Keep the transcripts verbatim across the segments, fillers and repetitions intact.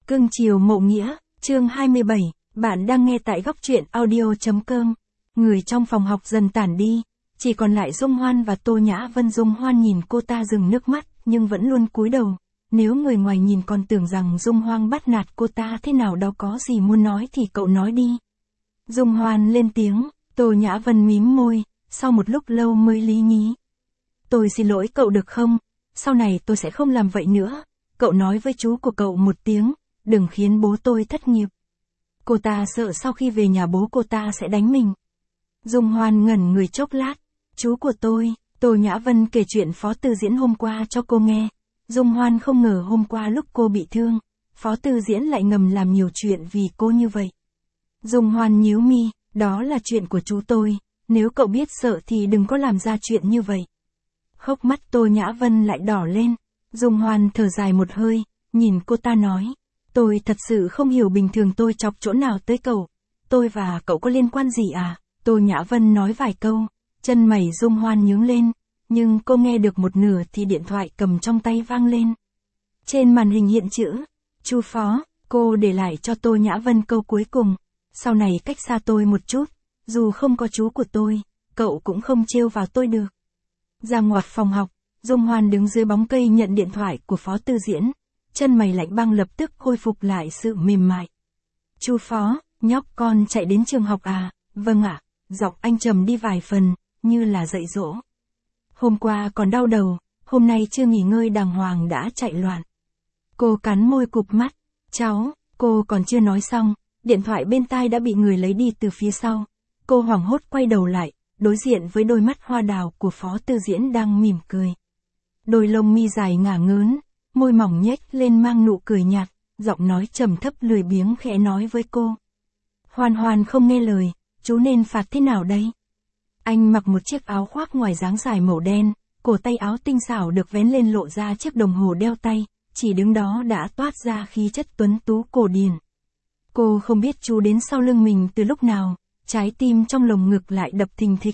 Cưng chiều mộ nghĩa, chương hai mươi bảy, bạn đang nghe tại góc truyện audio.com. Người trong phòng học dần tản đi, chỉ còn lại Dung Hoan và Tô Nhã Vân. Dung Hoan nhìn cô ta dừng nước mắt, nhưng vẫn luôn cúi đầu. Nếu người ngoài nhìn còn tưởng rằng Dung Hoan bắt nạt cô ta thế nào đó, có gì muốn nói thì cậu nói đi. Dung Hoan lên tiếng, Tô Nhã Vân mím môi, sau một lúc lâu mới lý nhí. Tôi xin lỗi cậu được không? Sau này tôi sẽ không làm vậy nữa. Cậu nói với chú của cậu một tiếng, đừng khiến bố tôi thất nghiệp. Cô ta sợ sau khi về nhà bố cô ta sẽ đánh mình. Dung Hoan ngẩn người chốc lát. Chú của tôi, Tô Nhã Vân kể chuyện Phó Tư Diễn hôm qua cho cô nghe. Dung Hoan không ngờ hôm qua lúc cô bị thương, Phó Tư Diễn lại ngầm làm nhiều chuyện vì cô như vậy. Dung Hoan nhíu mi, đó là chuyện của chú tôi, nếu cậu biết sợ thì đừng có làm ra chuyện như vậy. Hốc mắt Tô Nhã Vân lại đỏ lên. Dung Hoan thở dài một hơi, nhìn cô ta nói. Tôi thật sự không hiểu bình thường tôi chọc chỗ nào tới cậu. Tôi và cậu có liên quan gì à? Tô Nhã Vân nói vài câu, chân mày Dung Hoan nhướng lên. Nhưng cô nghe được một nửa thì điện thoại cầm trong tay vang lên. Trên màn hình hiện chữ, Chu Phó, cô để lại cho Tô Nhã Vân câu cuối cùng. Sau này cách xa tôi một chút, dù không có chú của tôi, cậu cũng không trêu vào tôi được. Ra ngoặt phòng học, Dung Hoan đứng dưới bóng cây nhận điện thoại của Phó Tư Diễn. Chân mày lạnh băng lập tức khôi phục lại sự mềm mại. Chu Phó, nhóc con chạy đến trường học à? Vâng ạ, giọng anh trầm đi vài phần, như là dạy dỗ. Hôm qua còn đau đầu, hôm nay chưa nghỉ ngơi đàng hoàng đã chạy loạn. Cô cắn môi cụp mắt. Cháu, cô còn chưa nói xong, điện thoại bên tai đã bị người lấy đi từ phía sau. Cô hoảng hốt quay đầu lại, đối diện với đôi mắt hoa đào của Phó Tư Diễn đang mỉm cười. Đôi lông mi dài ngả ngớn, môi mỏng nhếch lên mang nụ cười nhạt, giọng nói trầm thấp lười biếng khẽ nói với cô. Hoan Hoan không nghe lời, chú nên phạt thế nào đây? Anh mặc một chiếc áo khoác ngoài dáng dài màu đen, cổ tay áo tinh xảo được vén lên lộ ra chiếc đồng hồ đeo tay, chỉ đứng đó đã toát ra khí chất tuấn tú cổ điển. Cô không biết chú đến sau lưng mình từ lúc nào, trái tim trong lồng ngực lại đập thình thịch.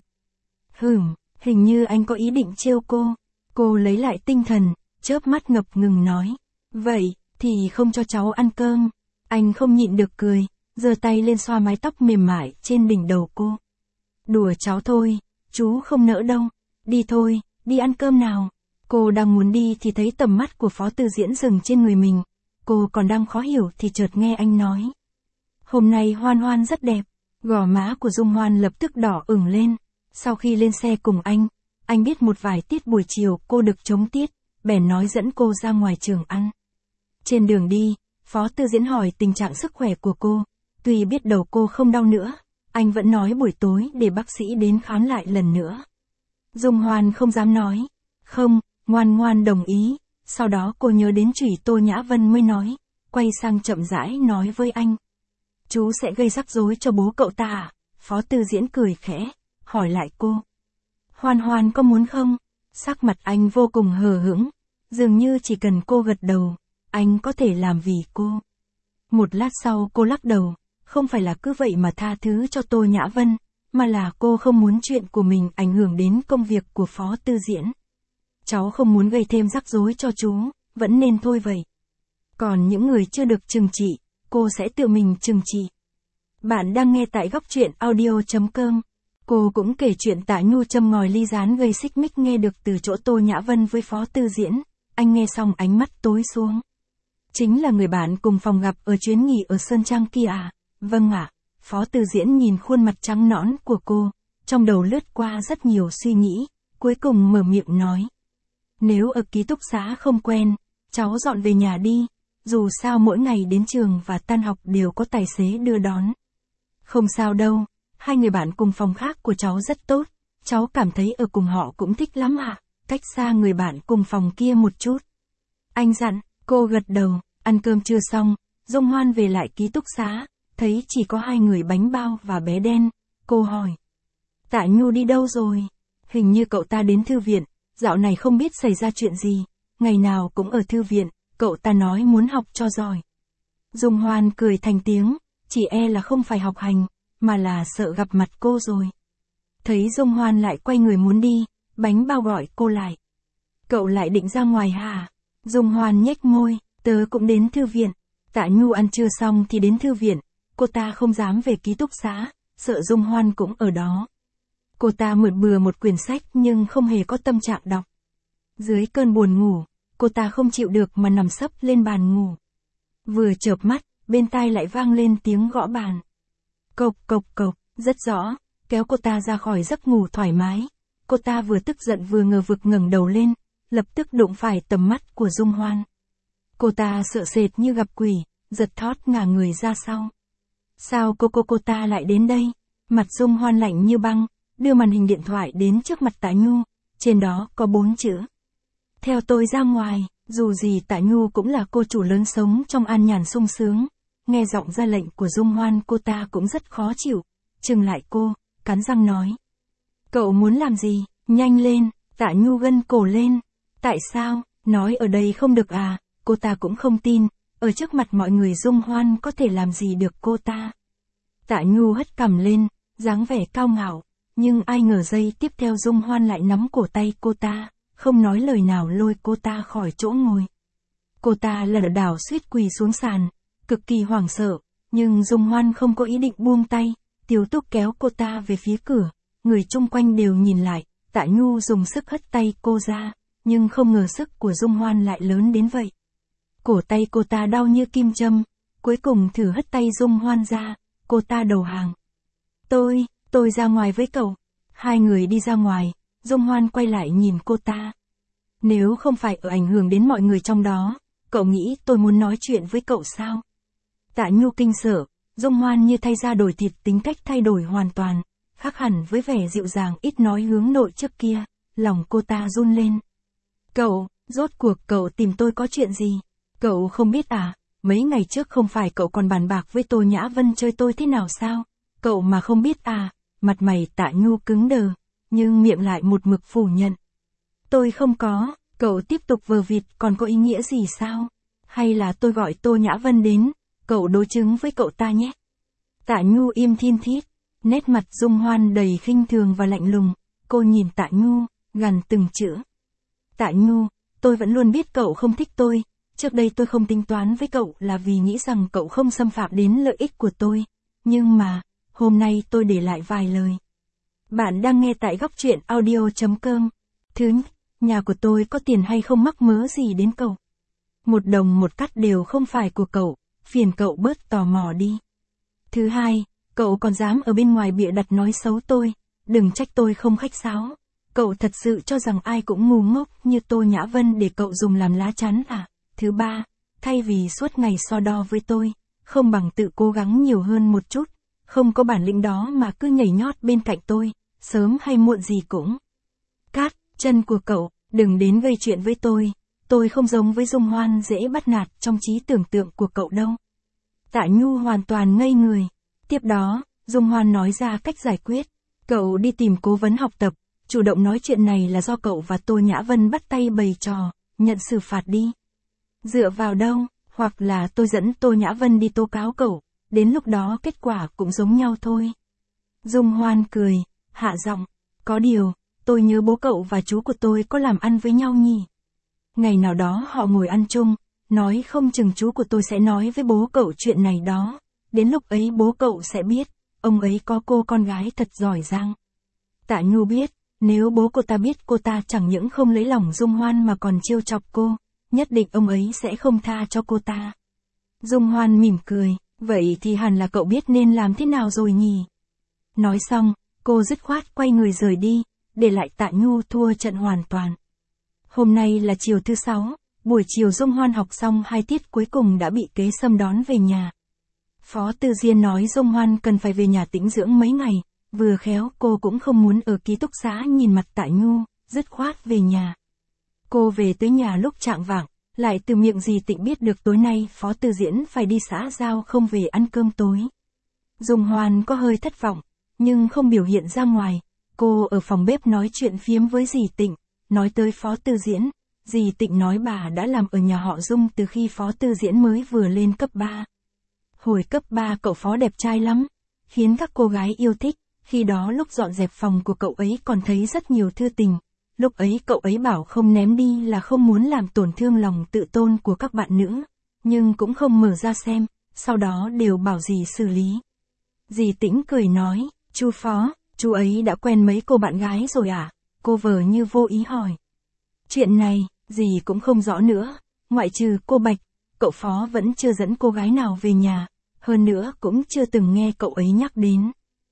Hửm, hình như anh có ý định trêu cô. Cô lấy lại tinh thần, chớp mắt ngập ngừng nói. Vậy, thì không cho cháu ăn cơm. Anh không nhịn được cười, giơ tay lên xoa mái tóc mềm mại trên đỉnh đầu cô. Đùa cháu thôi, chú không nỡ đâu. Đi thôi, đi ăn cơm nào. Cô đang muốn đi thì thấy tầm mắt của Phó Tư Diễn dừng trên người mình. Cô còn đang khó hiểu thì chợt nghe anh nói. Hôm nay Hoan Hoan rất đẹp. Gò má của Dung Hoan lập tức đỏ ửng lên. Sau khi lên xe cùng anh, anh biết một vài tiết buổi chiều cô được trống tiết, bèn nói dẫn cô ra ngoài trường ăn. Trên đường đi, Phó Tư Diễn hỏi tình trạng sức khỏe của cô. Tuy biết đầu cô không đau nữa, anh vẫn nói buổi tối để bác sĩ đến khám lại lần nữa. Dung Hoan không dám nói. Không, ngoan ngoan đồng ý. Sau đó cô nhớ đến chửi Tô Nhã Vân mới nói, quay sang chậm rãi nói với anh. Chú sẽ gây rắc rối cho bố cậu ta à? Phó Tư Diễn cười khẽ, hỏi lại cô. Hoan Hoan có muốn không? Sắc mặt anh vô cùng hờ hững, dường như chỉ cần cô gật đầu, anh có thể làm vì cô. Một lát sau cô lắc đầu, không phải là cứ vậy mà tha thứ cho Tô Nhã Vân, mà là cô không muốn chuyện của mình ảnh hưởng đến công việc của Phó Tư Diễn. Cháu không muốn gây thêm rắc rối cho chú, vẫn nên thôi vậy. Còn những người chưa được trừng trị, cô sẽ tự mình trừng trị. Bạn đang nghe tại góc truyện audio.com. Cô cũng kể chuyện Tạ Nhu châm ngòi ly gián gây xích mích nghe được từ chỗ Tô Nhã Vân với Phó Tư Diễn. Anh nghe xong ánh mắt tối xuống. Chính là người bạn cùng phòng gặp ở chuyến nghỉ ở Sơn Trang kia à? Vâng ạ. Phó Tư Diễn nhìn khuôn mặt trắng nõn của cô, trong đầu lướt qua rất nhiều suy nghĩ, cuối cùng mở miệng nói. Nếu ở ký túc xá không quen, cháu dọn về nhà đi, dù sao mỗi ngày đến trường và tan học đều có tài xế đưa đón. Không sao đâu, hai người bạn cùng phòng khác của cháu rất tốt, cháu cảm thấy ở cùng họ cũng thích lắm ạ, à? Cách xa người bạn cùng phòng kia một chút. Anh dặn, cô gật đầu, ăn cơm chưa xong, Dung Hoan về lại ký túc xá, thấy chỉ có hai người Bánh Bao và bé đen, cô hỏi. Tạ Nhu đi đâu rồi? Hình như cậu ta đến thư viện, dạo này không biết xảy ra chuyện gì, ngày nào cũng ở thư viện, cậu ta nói muốn học cho giỏi. Dung Hoan cười thành tiếng, chỉ e là không phải học hành, mà là sợ gặp mặt cô rồi. Thấy Dung Hoan lại quay người muốn đi, Bánh Bao gọi cô lại. Cậu lại định ra ngoài hả? Dung Hoan nhếch môi, tớ cũng đến thư viện. Tạ Nhu ăn trưa xong thì đến thư viện, cô ta không dám về ký túc xá, sợ Dung Hoan cũng ở đó. Cô ta mượn bừa một quyển sách nhưng không hề có tâm trạng đọc. Dưới cơn buồn ngủ, cô ta không chịu được mà nằm sấp lên bàn ngủ. Vừa chợp mắt, bên tai lại vang lên tiếng gõ bàn. Cộc cộc cộc, rất rõ, kéo cô ta ra khỏi giấc ngủ thoải mái. Cô ta vừa tức giận vừa ngờ vực ngẩng đầu lên, lập tức đụng phải tầm mắt của Dung Hoan. Cô ta sợ sệt như gặp quỷ, giật thót ngả người ra sau. Sao cô cô cô ta lại đến đây? Mặt Dung Hoan lạnh như băng, đưa màn hình điện thoại đến trước mặt Tạ Nhu, trên đó có bốn chữ. Theo tôi ra ngoài, dù gì Tạ Nhu cũng là cô chủ lớn sống trong an nhàn sung sướng. Nghe giọng ra lệnh của Dung Hoan cô ta cũng rất khó chịu, chừng lại cô, cắn răng nói. Cậu muốn làm gì? Nhanh lên, Tạ Nhu gân cổ lên. Tại sao? Nói ở đây không được à? Cô ta cũng không tin, ở trước mặt mọi người Dung Hoan có thể làm gì được cô ta. Tạ Nhu hất cằm lên, dáng vẻ cao ngạo, nhưng ai ngờ giây tiếp theo Dung Hoan lại nắm cổ tay cô ta, không nói lời nào lôi cô ta khỏi chỗ ngồi. Cô ta lảo đảo suýt quỳ xuống sàn, cực kỳ hoảng sợ, nhưng Dung Hoan không có ý định buông tay, Tiếu Túc kéo cô ta về phía cửa, người chung quanh đều nhìn lại, Tạ Nhu dùng sức hất tay cô ra, nhưng không ngờ sức của Dung Hoan lại lớn đến vậy. Cổ tay cô ta đau như kim châm, cuối cùng thử hất tay Dung Hoan ra, cô ta đầu hàng. Tôi, tôi ra ngoài với cậu. Hai người đi ra ngoài, Dung Hoan quay lại nhìn cô ta. Nếu không phải ở ảnh hưởng đến mọi người trong đó, cậu nghĩ tôi muốn nói chuyện với cậu sao? Tạ Nhu kinh sợ, Dung Hoan như thay da đổi thịt, tính cách thay đổi hoàn toàn, khác hẳn với vẻ dịu dàng ít nói hướng nội trước kia, lòng cô ta run lên. Cậu, rốt cuộc cậu tìm tôi có chuyện gì? Cậu không biết à, mấy ngày trước không phải cậu còn bàn bạc với Tô Nhã Vân chơi tôi thế nào sao? Cậu mà không biết à? Mặt mày Tạ Nhu cứng đờ, nhưng miệng lại một mực phủ nhận. Tôi không có, cậu tiếp tục vờ vịt, còn có ý nghĩa gì sao? Hay là tôi gọi Tô Nhã Vân đến, cậu đối chứng với cậu ta nhé. Tạ Nhu im thiên thít, nét mặt Dung Hoan đầy khinh thường và lạnh lùng, cô nhìn Tạ Nhu, gằn từng chữ. Tạ Nhu, tôi vẫn luôn biết cậu không thích tôi, trước đây tôi không tính toán với cậu là vì nghĩ rằng cậu không xâm phạm đến lợi ích của tôi, nhưng mà, hôm nay tôi để lại vài lời. Bạn đang nghe tại góc truyện audio chấm com. Thứ nhất, nhà của tôi có tiền hay không mắc mớ gì đến cậu. Một đồng một cắt đều không phải của cậu, phiền cậu bớt tò mò đi. Thứ hai, cậu còn dám ở bên ngoài bịa đặt nói xấu tôi, đừng trách tôi không khách sáo. Cậu thật sự cho rằng ai cũng ngu ngốc như Tô Nhã Vân để cậu dùng làm lá chắn à? Thứ ba, thay vì suốt ngày so đo với tôi, không bằng tự cố gắng nhiều hơn một chút, không có bản lĩnh đó mà cứ nhảy nhót bên cạnh tôi, sớm hay muộn gì cũng. Cát, chân của cậu, đừng đến gây chuyện với tôi, tôi không giống với Dung Hoan dễ bắt nạt trong trí tưởng tượng của cậu đâu. Tạ Nhu hoàn toàn ngây người. Tiếp đó, Dung Hoan nói ra cách giải quyết. Cậu đi tìm cố vấn học tập, chủ động nói chuyện này là do cậu và Tô Nhã Vân bắt tay bày trò, nhận xử phạt đi. Dựa vào đâu, hoặc là tôi dẫn Tô Nhã Vân đi tố cáo cậu, đến lúc đó kết quả cũng giống nhau thôi. Dung Hoan cười, hạ giọng, có điều, tôi nhớ bố cậu và chú của tôi có làm ăn với nhau nhỉ. Ngày nào đó họ ngồi ăn chung, nói không chừng chú của tôi sẽ nói với bố cậu chuyện này đó, đến lúc ấy bố cậu sẽ biết, ông ấy có cô con gái thật giỏi giang. Tạ Nhu biết, nếu bố cô ta biết cô ta chẳng những không lấy lòng Dung Hoan mà còn trêu chọc cô, nhất định ông ấy sẽ không tha cho cô ta. Dung Hoan mỉm cười, vậy thì hẳn là cậu biết nên làm thế nào rồi nhỉ. Nói xong, cô dứt khoát quay người rời đi, để lại Tạ Nhu thua trận hoàn toàn. Hôm nay là chiều thứ sáu, buổi chiều Dung Hoan học xong hai tiết cuối cùng đã bị kế sâm đón về nhà. Phó Tư Diên nói Dung Hoan cần phải về nhà tĩnh dưỡng mấy ngày, vừa khéo cô cũng không muốn ở ký túc xá nhìn mặt Tạ Nhu, dứt khoát về nhà. Cô về tới nhà lúc chạng vạng, lại từ miệng dì Tịnh biết được tối nay Phó Tư Diễn phải đi xã giao không về ăn cơm tối. Dung Hoan có hơi thất vọng, nhưng không biểu hiện ra ngoài. Cô ở phòng bếp nói chuyện phiếm với dì Tịnh, nói tới Phó Tư Diễn. Dì Tịnh nói bà đã làm ở nhà họ Dung từ khi Phó Tư Diễn mới vừa lên cấp ba. Hồi cấp ba cậu Phó đẹp trai lắm, khiến các cô gái yêu thích. Khi đó lúc dọn dẹp phòng của cậu ấy còn thấy rất nhiều thư tình. Lúc ấy cậu ấy bảo không ném đi là không muốn làm tổn thương lòng tự tôn của các bạn nữ. nhưng cũng không mở ra xem, sau đó đều bảo dì xử lý. Dì Tĩnh cười nói, chú Phó, chú ấy đã quen mấy cô bạn gái rồi à? Cô vờ như vô ý hỏi. Chuyện này, dì cũng không rõ nữa, ngoại trừ cô Bạch, cậu Phó vẫn chưa dẫn cô gái nào về nhà, hơn nữa cũng chưa từng nghe cậu ấy nhắc đến.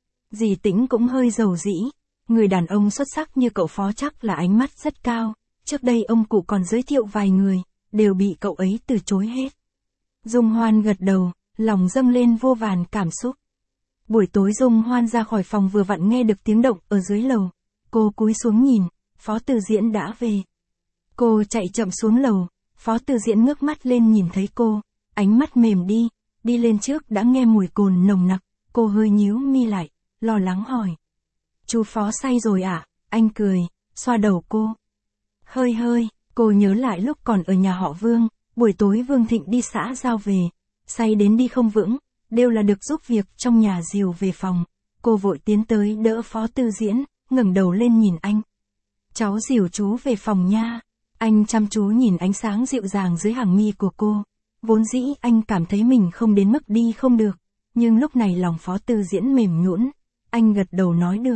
Dì Tĩnh cũng hơi giàu dĩ, người đàn ông xuất sắc như cậu Phó chắc là ánh mắt rất cao, trước đây ông cụ còn giới thiệu vài người, đều bị cậu ấy từ chối hết. Dung Hoan gật đầu, lòng dâng lên vô vàn cảm xúc. Buổi tối Dung Hoan ra khỏi phòng vừa vặn nghe được tiếng động ở dưới lầu. Cô cúi xuống nhìn, Phó Tư Diễn đã về. Cô chạy chậm xuống lầu, Phó Tư Diễn ngước mắt lên nhìn thấy cô, ánh mắt mềm đi, đi lên trước đã nghe mùi cồn nồng nặc, cô hơi nhíu mi lại, lo lắng hỏi. Chú Phó say rồi à? Anh cười, xoa đầu cô. Hơi hơi, cô nhớ lại lúc còn ở nhà họ Vương, buổi tối Vương Thịnh đi xã giao về, say đến đi không vững, đều là được giúp việc trong nhà dìu về phòng. Cô vội tiến tới đỡ Phó Tư Diễn, ngẩng đầu lên nhìn anh. Cháu dìu chú về phòng nha. Anh chăm chú nhìn ánh sáng dịu dàng dưới hàng mi của cô. Vốn dĩ anh cảm thấy mình không đến mức đi không được, nhưng lúc này lòng Phó Tư Diễn mềm nhũn, anh gật đầu nói được.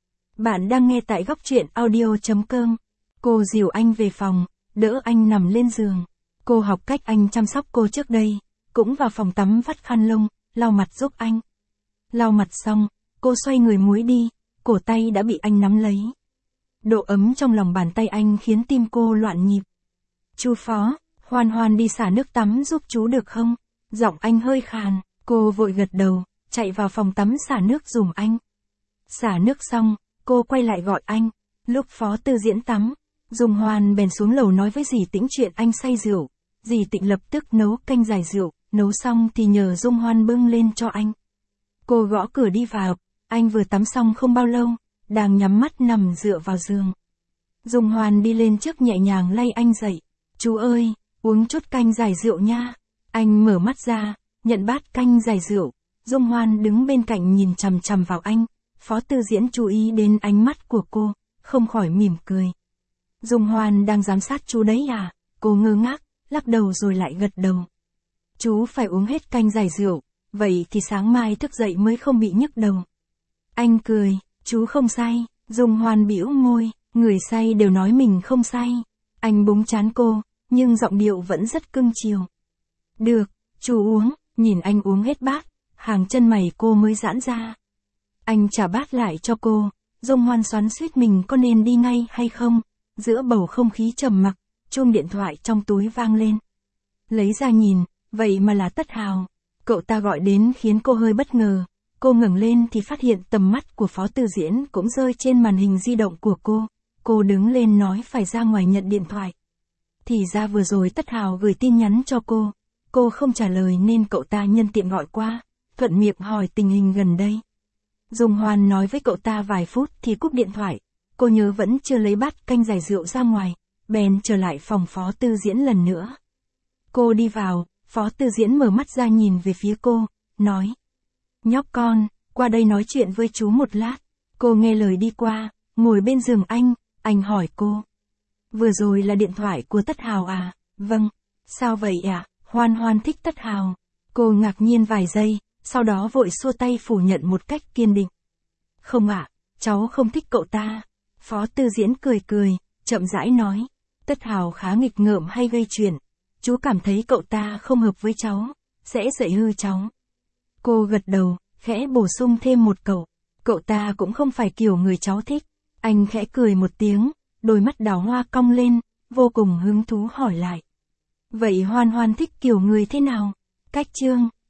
Bạn đang nghe tại góc truyện audio chấm com. Cô dìu anh về phòng, đỡ anh nằm lên giường. Cô học cách anh chăm sóc cô trước đây, cũng vào phòng tắm vắt khăn lông, lau mặt giúp anh. Lau mặt xong, cô xoay người múi đi, cổ tay đã bị anh nắm lấy. Độ ấm trong lòng bàn tay anh khiến tim cô loạn nhịp. Chú Phó, Hoan Hoan đi xả nước tắm giúp chú được không? Giọng anh hơi khàn, cô vội gật đầu, chạy vào phòng tắm xả nước giùm anh. Xả nước xong, cô quay lại gọi anh. Lúc Phó Tư Diễn tắm, Dung Hoan bèn xuống lầu nói với dì Tĩnh chuyện anh say rượu. Dì Tĩnh lập tức nấu canh giải rượu, nấu xong thì nhờ Dung Hoan bưng lên cho anh. Cô gõ cửa đi vào, anh vừa tắm xong không bao lâu, đang nhắm mắt nằm dựa vào giường. Dung Hoan đi lên trước nhẹ nhàng lay anh dậy. Chú ơi, uống chút canh giải rượu nha. Anh mở mắt ra, nhận bát canh giải rượu. Dung Hoan đứng bên cạnh nhìn chằm chằm vào anh. Phó Tư Diễn chú ý đến ánh mắt của cô, không khỏi mỉm cười. Dung Hoan đang giám sát chú đấy à? Cô ngơ ngác, lắc đầu rồi lại gật đầu. Chú phải uống hết canh giải rượu, vậy thì sáng mai thức dậy mới không bị nhức đầu. Anh cười, chú không say. Dung Hoan bĩu môi, người say đều nói mình không say. Anh búng trán cô, nhưng giọng điệu vẫn rất cưng chiều. Được, chú uống. Nhìn anh uống hết bát, hàng chân mày cô mới giãn ra. Anh trả bát lại cho cô. Dung Hoan xoắn xuýt mình có nên đi ngay hay không. Giữa bầu không khí trầm mặc, chuông điện thoại trong túi vang lên. Lấy ra nhìn, vậy mà là Tất Hào. Cậu ta gọi đến khiến cô hơi bất ngờ. Cô ngẩng lên thì phát hiện tầm mắt của Phó Tư Diễn cũng rơi trên màn hình di động của cô. Cô đứng lên nói phải ra ngoài nhận điện thoại. Thì ra vừa rồi Tất Hào gửi tin nhắn cho cô. Cô không trả lời nên cậu ta nhân tiện gọi qua, thuận miệng hỏi tình hình gần đây. Dung Hoan nói với cậu ta vài phút thì cúp điện thoại. Cô nhớ vẫn chưa lấy bát canh giải rượu ra ngoài, bèn trở lại phòng Phó Tư Diễn lần nữa. Cô đi vào, Phó Tư Diễn mở mắt ra nhìn về phía cô, nói. Nhóc con, qua đây nói chuyện với chú một lát. Cô nghe lời đi qua, ngồi bên giường anh, anh hỏi cô. Vừa rồi là điện thoại của Tất Hào à? Vâng. Sao vậy ạ? À? Hoan Hoan thích Tất Hào. Cô ngạc nhiên vài giây, sau đó vội xua tay phủ nhận một cách kiên định. Không ạ, à, cháu không thích cậu ta. Phó Tư Diễn cười cười, chậm rãi nói. Tất Hào khá nghịch ngợm hay gây chuyện. Chú cảm thấy cậu ta không hợp với cháu, sẽ dạy hư cháu. Cô gật đầu, khẽ bổ sung thêm một câu. Cậu ta cũng không phải kiểu người cháu thích. Anh khẽ cười một tiếng, đôi mắt đào hoa cong lên, vô cùng hứng thú hỏi lại. Vậy Hoan Hoan thích kiểu người thế nào? Cách chương,